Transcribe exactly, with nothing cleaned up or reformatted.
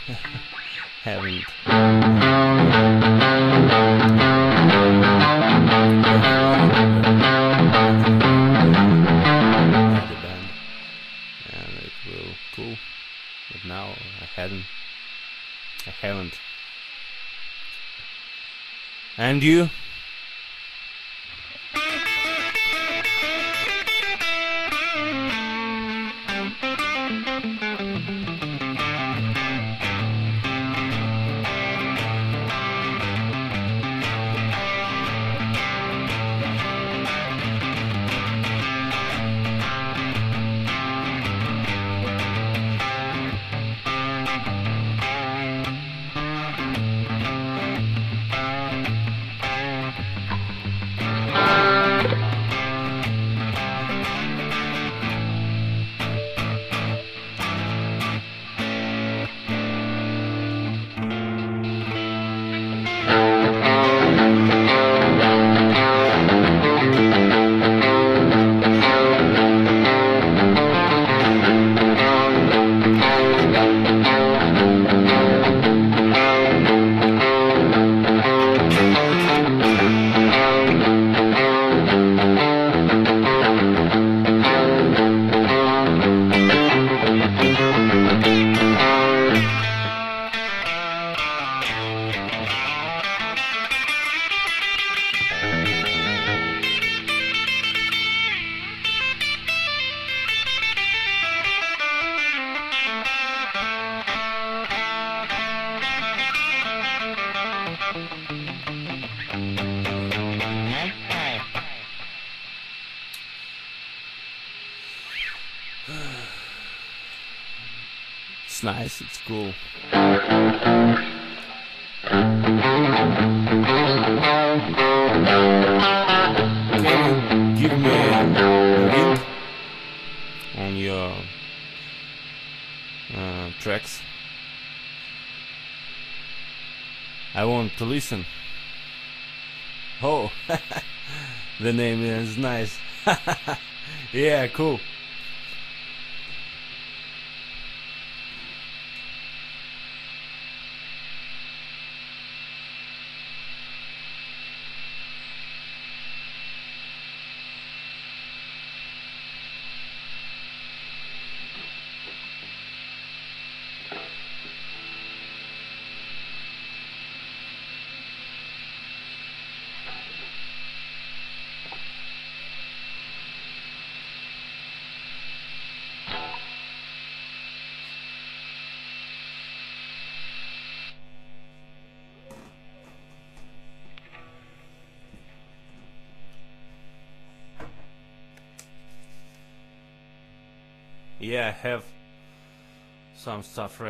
haven't. The band, and it will cool. But now I hadn't. I haven't. And you? It's nice, it's cool. Can you give me a link on your uh, tracks? I want to listen. Oh, the name is nice. Yeah, cool. Yeah, I have some stuff